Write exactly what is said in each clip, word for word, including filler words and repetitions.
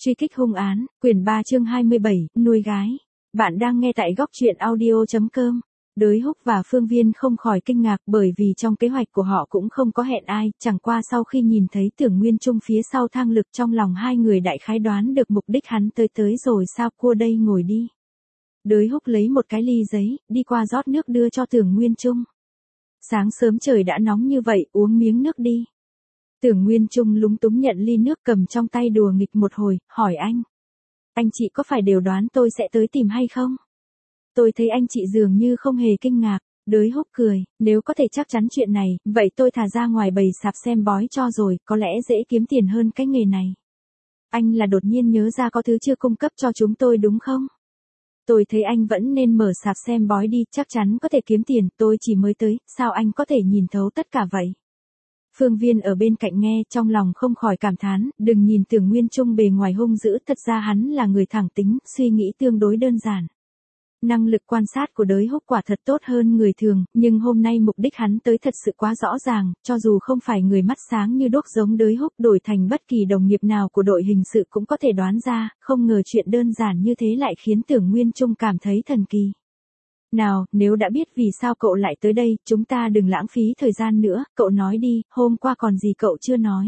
Truy kích hung án, quyển ba chương hai mươi bảy, nuôi gái. Bạn đang nghe tại góc truyện audio chấm com. Đới Húc và Phương Viên không khỏi kinh ngạc bởi vì trong kế hoạch của họ cũng không có hẹn ai, chẳng qua sau khi nhìn thấy Tưởng Nguyên Trung phía sau thang lực trong lòng hai người đại khái đoán được mục đích hắn tới tới rồi sao cua đây ngồi đi. Đới Húc lấy một cái ly giấy, đi qua rót nước đưa cho Tưởng Nguyên Trung. Sáng sớm trời đã nóng như vậy, uống miếng nước đi. Tưởng Nguyên Trung lúng túng nhận ly nước cầm trong tay đùa nghịch một hồi, hỏi anh. Anh chị có phải đều đoán tôi sẽ tới tìm hay không? Tôi thấy anh chị dường như không hề kinh ngạc. Đới Húc cười, nếu có thể chắc chắn chuyện này, vậy tôi thả ra ngoài bầy sạp xem bói cho rồi, có lẽ dễ kiếm tiền hơn cái nghề này. Anh là đột nhiên nhớ ra có thứ chưa cung cấp cho chúng tôi đúng không? Tôi thấy anh vẫn nên mở sạp xem bói đi, chắc chắn có thể kiếm tiền, tôi chỉ mới tới, sao anh có thể nhìn thấu tất cả vậy? Phương Viên ở bên cạnh nghe trong lòng không khỏi cảm thán, đừng nhìn Tưởng Nguyên Trung bề ngoài hung dữ, thật ra hắn là người thẳng tính, suy nghĩ tương đối đơn giản. Năng lực quan sát của Đới Húc quả thật tốt hơn người thường, nhưng hôm nay mục đích hắn tới thật sự quá rõ ràng, cho dù không phải người mắt sáng như đuốc giống Đới Húc đổi thành bất kỳ đồng nghiệp nào của đội hình sự cũng có thể đoán ra, không ngờ chuyện đơn giản như thế lại khiến Tưởng Nguyên Trung cảm thấy thần kỳ. Nào, nếu đã biết vì sao cậu lại tới đây, chúng ta đừng lãng phí thời gian nữa, cậu nói đi, hôm qua còn gì cậu chưa nói.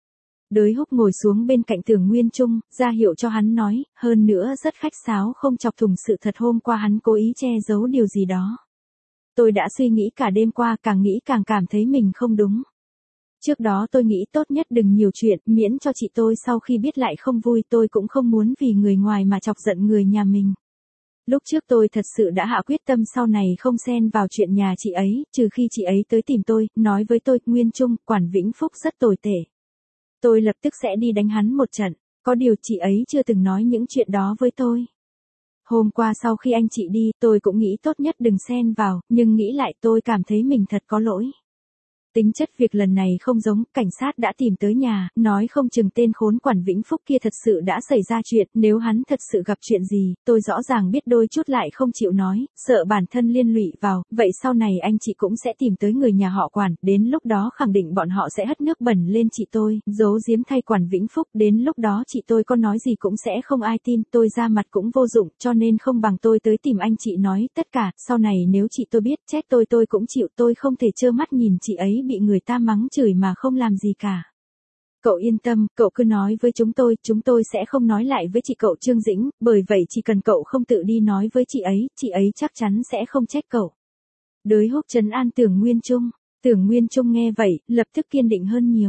Đới Húc ngồi xuống bên cạnh Tưởng Nguyên Trung, ra hiệu cho hắn nói, hơn nữa rất khách sáo không chọc thủng sự thật hôm qua hắn cố ý che giấu điều gì đó. Tôi đã suy nghĩ cả đêm qua, càng nghĩ càng cảm thấy mình không đúng. Trước đó tôi nghĩ tốt nhất đừng nhiều chuyện, miễn cho chị tôi sau khi biết lại không vui, tôi cũng không muốn vì người ngoài mà chọc giận người nhà mình. Lúc trước tôi thật sự đã hạ quyết tâm sau này không xen vào chuyện nhà chị ấy, trừ khi chị ấy tới tìm tôi, nói với tôi, Nguyên Trung, Quản Vĩnh Phúc rất tồi tệ. Tôi lập tức sẽ đi đánh hắn một trận, có điều chị ấy chưa từng nói những chuyện đó với tôi. Hôm qua sau khi anh chị đi, tôi cũng nghĩ tốt nhất đừng xen vào, nhưng nghĩ lại tôi cảm thấy mình thật có lỗi. Tính chất việc lần này không giống, cảnh sát đã tìm tới nhà, nói không chừng tên khốn Quản Vĩnh Phúc kia thật sự đã xảy ra chuyện, nếu hắn thật sự gặp chuyện gì, tôi rõ ràng biết đôi chút lại không chịu nói, sợ bản thân liên lụy vào, vậy sau này anh chị cũng sẽ tìm tới người nhà họ Quản, đến lúc đó khẳng định bọn họ sẽ hất nước bẩn lên chị tôi, giấu giếm thay Quản Vĩnh Phúc, đến lúc đó chị tôi có nói gì cũng sẽ không ai tin, tôi ra mặt cũng vô dụng, cho nên không bằng tôi tới tìm anh chị nói tất cả, sau này nếu chị tôi biết chết tôi tôi cũng chịu, tôi không thể trơ mắt nhìn chị ấy bị người ta mắng chửi mà không làm gì cả. Cậu yên tâm, cậu cứ nói với chúng tôi, chúng tôi sẽ không nói lại với chị cậu Trương Dĩnh, bởi vậy chỉ cần cậu không tự đi nói với chị ấy, chị ấy chắc chắn sẽ không trách cậu. Đới Húc trấn an Tưởng Nguyên Trung, Tưởng Nguyên Trung nghe vậy, lập tức kiên định hơn nhiều.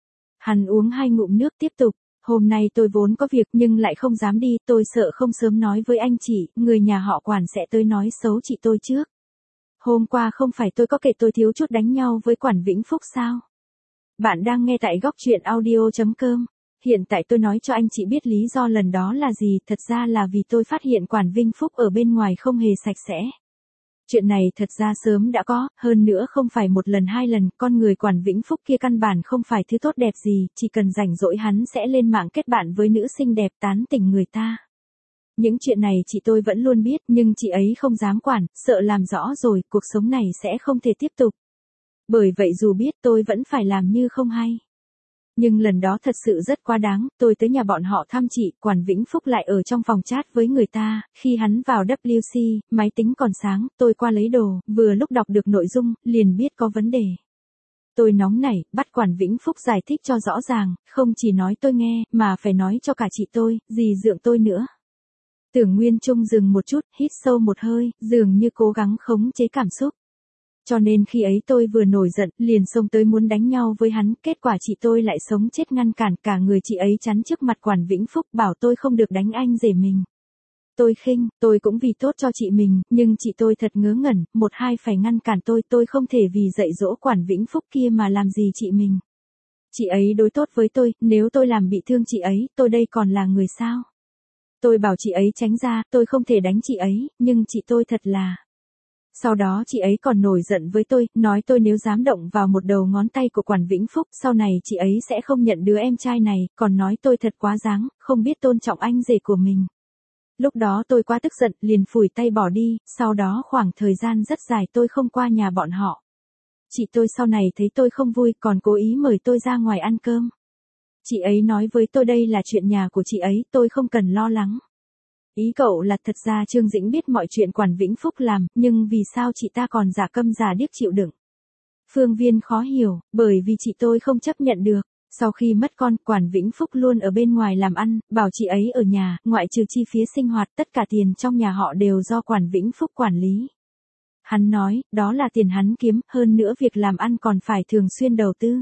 Hắn uống hai ngụm nước tiếp tục, hôm nay tôi vốn có việc nhưng lại không dám đi, tôi sợ không sớm nói với anh chị, người nhà họ Quản sẽ tới nói xấu chị tôi trước. Hôm qua không phải tôi có kể tôi thiếu chút đánh nhau với Quản Vĩnh Phúc sao? Bạn đang nghe tại góc truyện audio chấm com. Hiện tại tôi nói cho anh chị biết lý do lần đó là gì, thật ra là vì tôi phát hiện Quản Vĩnh Phúc ở bên ngoài không hề sạch sẽ. Chuyện này thật ra sớm đã có, hơn nữa không phải một lần hai lần, con người Quản Vĩnh Phúc kia căn bản không phải thứ tốt đẹp gì, chỉ cần rảnh rỗi hắn sẽ lên mạng kết bạn với nữ xinh đẹp tán tỉnh người ta. Những chuyện này chị tôi vẫn luôn biết, nhưng chị ấy không dám quản, sợ làm rõ rồi, cuộc sống này sẽ không thể tiếp tục. Bởi vậy dù biết tôi vẫn phải làm như không hay. Nhưng lần đó thật sự rất quá đáng, tôi tới nhà bọn họ thăm chị, Quản Vĩnh Phúc lại ở trong phòng chat với người ta, khi hắn vào W C, máy tính còn sáng, tôi qua lấy đồ, vừa lúc đọc được nội dung, liền biết có vấn đề. Tôi nóng nảy, bắt Quản Vĩnh Phúc giải thích cho rõ ràng, không chỉ nói tôi nghe, mà phải nói cho cả chị tôi, dì dượng tôi nữa. Tưởng Nguyên Trung dừng một chút, hít sâu một hơi, dường như cố gắng khống chế cảm xúc. Cho nên khi ấy tôi vừa nổi giận, liền xông tới muốn đánh nhau với hắn, kết quả chị tôi lại sống chết ngăn cản, cả người chị ấy chắn trước mặt Quản Vĩnh Phúc, bảo tôi không được đánh anh rể mình. Tôi khinh, tôi cũng vì tốt cho chị mình, nhưng chị tôi thật ngớ ngẩn, một hai phải ngăn cản tôi, tôi không thể vì dạy dỗ Quản Vĩnh Phúc kia mà làm gì chị mình. Chị ấy đối tốt với tôi, nếu tôi làm bị thương chị ấy, tôi đây còn là người sao? Tôi bảo chị ấy tránh ra, tôi không thể đánh chị ấy, nhưng chị tôi thật là... Sau đó chị ấy còn nổi giận với tôi, nói tôi nếu dám động vào một đầu ngón tay của Quản Vĩnh Phúc, sau này chị ấy sẽ không nhận đứa em trai này, còn nói tôi thật quá đáng, không biết tôn trọng anh rể của mình. Lúc đó tôi quá tức giận, liền phủi tay bỏ đi, sau đó khoảng thời gian rất dài tôi không qua nhà bọn họ. Chị tôi sau này thấy tôi không vui, còn cố ý mời tôi ra ngoài ăn cơm. Chị ấy nói với tôi đây là chuyện nhà của chị ấy, tôi không cần lo lắng. Ý cậu là thật ra Trương Dĩnh biết mọi chuyện Quản Vĩnh Phúc làm, nhưng vì sao chị ta còn giả câm giả điếc chịu đựng? Phương Viên khó hiểu, bởi vì chị tôi không chấp nhận được. Sau khi mất con, Quản Vĩnh Phúc luôn ở bên ngoài làm ăn, bảo chị ấy ở nhà, ngoại trừ chi phí sinh hoạt, tất cả tiền trong nhà họ đều do Quản Vĩnh Phúc quản lý. Hắn nói, đó là tiền hắn kiếm, hơn nữa việc làm ăn còn phải thường xuyên đầu tư.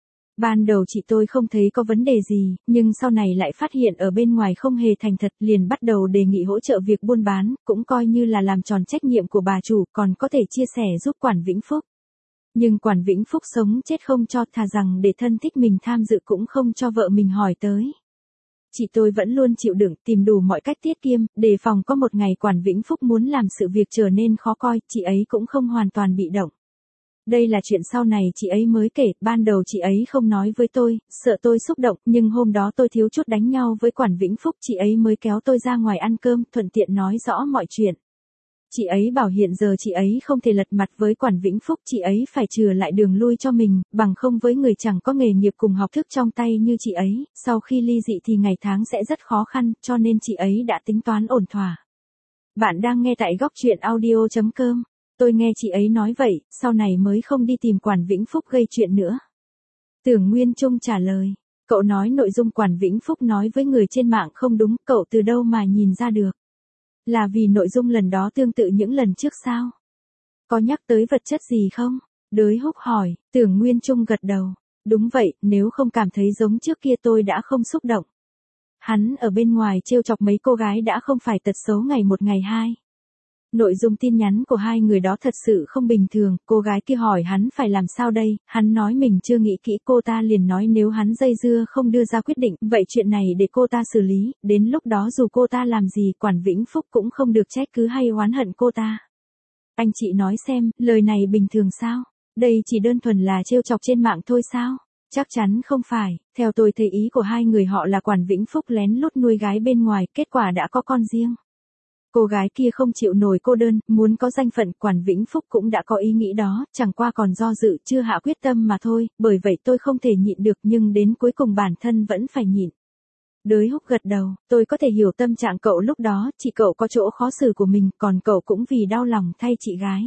Ban đầu chị tôi không thấy có vấn đề gì, nhưng sau này lại phát hiện ở bên ngoài không hề thành thật, liền bắt đầu đề nghị hỗ trợ việc buôn bán, cũng coi như là làm tròn trách nhiệm của bà chủ, còn có thể chia sẻ giúp Quản Vĩnh Phúc. Nhưng Quản Vĩnh Phúc sống chết không cho, thà rằng để thân thích mình tham dự cũng không cho vợ mình hỏi tới. Chị tôi vẫn luôn chịu đựng, tìm đủ mọi cách tiết kiệm, đề phòng có một ngày Quản Vĩnh Phúc muốn làm sự việc trở nên khó coi, chị ấy cũng không hoàn toàn bị động. Đây là chuyện sau này chị ấy mới kể, ban đầu chị ấy không nói với tôi, sợ tôi xúc động, nhưng hôm đó tôi thiếu chút đánh nhau với Quản Vĩnh Phúc, chị ấy mới kéo tôi ra ngoài ăn cơm, thuận tiện nói rõ mọi chuyện. Chị ấy bảo hiện giờ chị ấy không thể lật mặt với Quản Vĩnh Phúc, chị ấy phải chừa lại đường lui cho mình, bằng không với người chẳng có nghề nghiệp cùng học thức trong tay như chị ấy, sau khi ly dị thì ngày tháng sẽ rất khó khăn, cho nên chị ấy đã tính toán ổn thỏa. Bạn đang nghe tại góc truyện audio chấm com. Tôi nghe chị ấy nói vậy, sau này mới không đi tìm Quản Vĩnh Phúc gây chuyện nữa. Tưởng Nguyên Trung trả lời, cậu nói nội dung Quản Vĩnh Phúc nói với người trên mạng không đúng, cậu từ đâu mà nhìn ra được? Là vì nội dung lần đó tương tự những lần trước sao? Có nhắc tới vật chất gì không? Đới Húc hỏi, Tưởng Nguyên Trung gật đầu. Đúng vậy, nếu không cảm thấy giống trước kia tôi đã không xúc động. Hắn ở bên ngoài trêu chọc mấy cô gái đã không phải tật xấu ngày một ngày hai. Nội dung tin nhắn của hai người đó thật sự không bình thường, cô gái kia hỏi hắn phải làm sao đây, hắn nói mình chưa nghĩ kỹ, cô ta liền nói nếu hắn dây dưa không đưa ra quyết định, vậy chuyện này để cô ta xử lý, đến lúc đó dù cô ta làm gì, Quản Vĩnh Phúc cũng không được trách cứ hay oán hận cô ta. Anh chị nói xem, lời này bình thường sao? Đây chỉ đơn thuần là trêu chọc trên mạng thôi sao? Chắc chắn không phải, theo tôi thấy ý của hai người họ là Quản Vĩnh Phúc lén lút nuôi gái bên ngoài, kết quả đã có con riêng. Cô gái kia không chịu nổi cô đơn, muốn có danh phận, Quản Vĩnh Phúc cũng đã có ý nghĩ đó, chẳng qua còn do dự chưa hạ quyết tâm mà thôi, bởi vậy tôi không thể nhịn được nhưng đến cuối cùng bản thân vẫn phải nhịn. Đới Húc gật đầu, tôi có thể hiểu tâm trạng cậu lúc đó, chị cậu có chỗ khó xử của mình, còn cậu cũng vì đau lòng thay chị gái.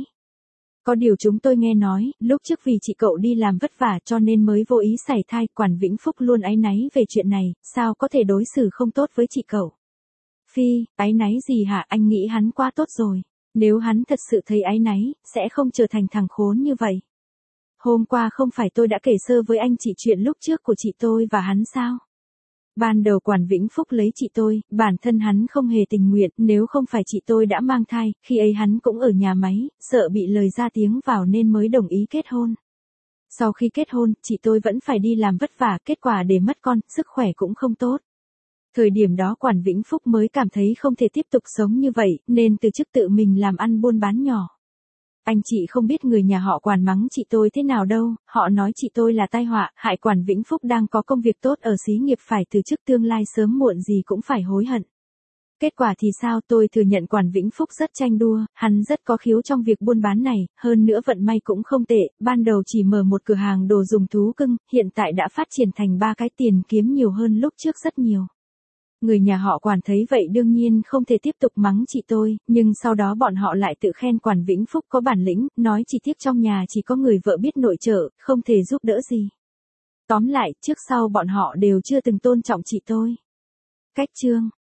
Có điều chúng tôi nghe nói, lúc trước vì chị cậu đi làm vất vả cho nên mới vô ý sảy thai, Quản Vĩnh Phúc luôn áy náy về chuyện này, sao có thể đối xử không tốt với chị cậu. Phi, áy náy gì hả, anh nghĩ hắn quá tốt rồi. Nếu hắn thật sự thấy áy náy, sẽ không trở thành thằng khốn như vậy. Hôm qua không phải tôi đã kể sơ với anh chị chuyện lúc trước của chị tôi và hắn sao? Ban đầu Quản Vĩnh Phúc lấy chị tôi, bản thân hắn không hề tình nguyện, nếu không phải chị tôi đã mang thai, khi ấy hắn cũng ở nhà máy, sợ bị lời ra tiếng vào nên mới đồng ý kết hôn. Sau khi kết hôn, chị tôi vẫn phải đi làm vất vả, kết quả để mất con, sức khỏe cũng không tốt. Thời điểm đó Quản Vĩnh Phúc mới cảm thấy không thể tiếp tục sống như vậy, nên từ chức tự mình làm ăn buôn bán nhỏ. Anh chị không biết người nhà họ Quản mắng chị tôi thế nào đâu, họ nói chị tôi là tai họa, hại Quản Vĩnh Phúc đang có công việc tốt ở xí nghiệp phải từ chức, tương lai sớm muộn gì cũng phải hối hận. Kết quả thì sao, tôi thừa nhận Quản Vĩnh Phúc rất tranh đua, hắn rất có khiếu trong việc buôn bán này, hơn nữa vận may cũng không tệ, ban đầu chỉ mở một cửa hàng đồ dùng thú cưng, hiện tại đã phát triển thành ba cái, tiền kiếm nhiều hơn lúc trước rất nhiều. Người nhà họ Quản thấy vậy đương nhiên không thể tiếp tục mắng chị tôi, nhưng sau đó bọn họ lại tự khen Quản Vĩnh Phúc có bản lĩnh, nói chỉ tiếc trong nhà chỉ có người vợ biết nội trợ, không thể giúp đỡ gì. Tóm lại, trước sau bọn họ đều chưa từng tôn trọng chị tôi. Cách chương